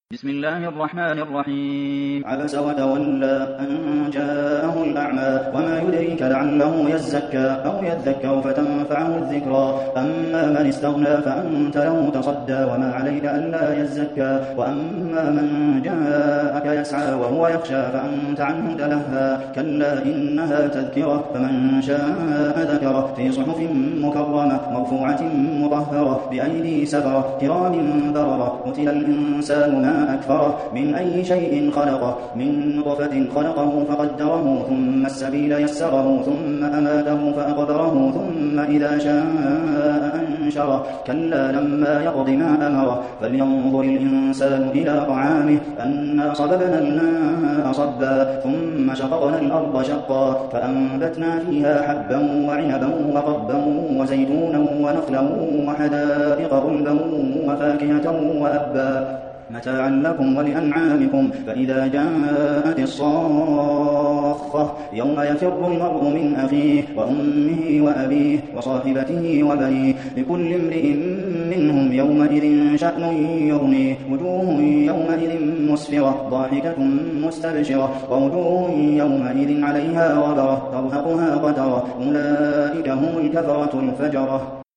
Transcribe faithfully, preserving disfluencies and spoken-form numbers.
بسم الله الرحمن الرحيم عبس وتولى أن جاءه الأعمى وما يدريك لعله يزكى أو يذكر فتنفعه الذكرى أما من استغنى فأنت له تصدى وما عليك ألا يزكى وأما من جاءك يسعى وهو يخشى فأنت عنه تلهى كلا إنها تذكرة فمن شاء ذكره في صحف مكرمة مرفوعة مطهرة بأيدي سفرة كرام بررة قتل الإنسان ما أكفره من أي شيء خلقه من نطفة خلقه فقدره ثم السبيل يسره ثم أماته فأقبره ثم إذا شاء أنشره كلا لما يقض ما أمره فلينظر الإنسان إلى طعامه أنا صببنا الماء صبا ثم شققنا الأرض شقا فأنبتنا فيها حبا وعنبا وقضبا وزيتونا ونخلا وحدائق غلبا وفاكهة وأبا متاعا لكم ولأنعامكم فإذا جاءت الصاخة يوم يفر المرء من أخيه وأمه وأبيه وصاحبته وبنيه لكل امرئ منهم يومئذ شأن يغنيه وجوه يومئذ مسفرة ضاحكة مستبشرة ووجوه يومئذ عليها غبرة ترهقها قترة أولئك هم الكفرة الفجرة.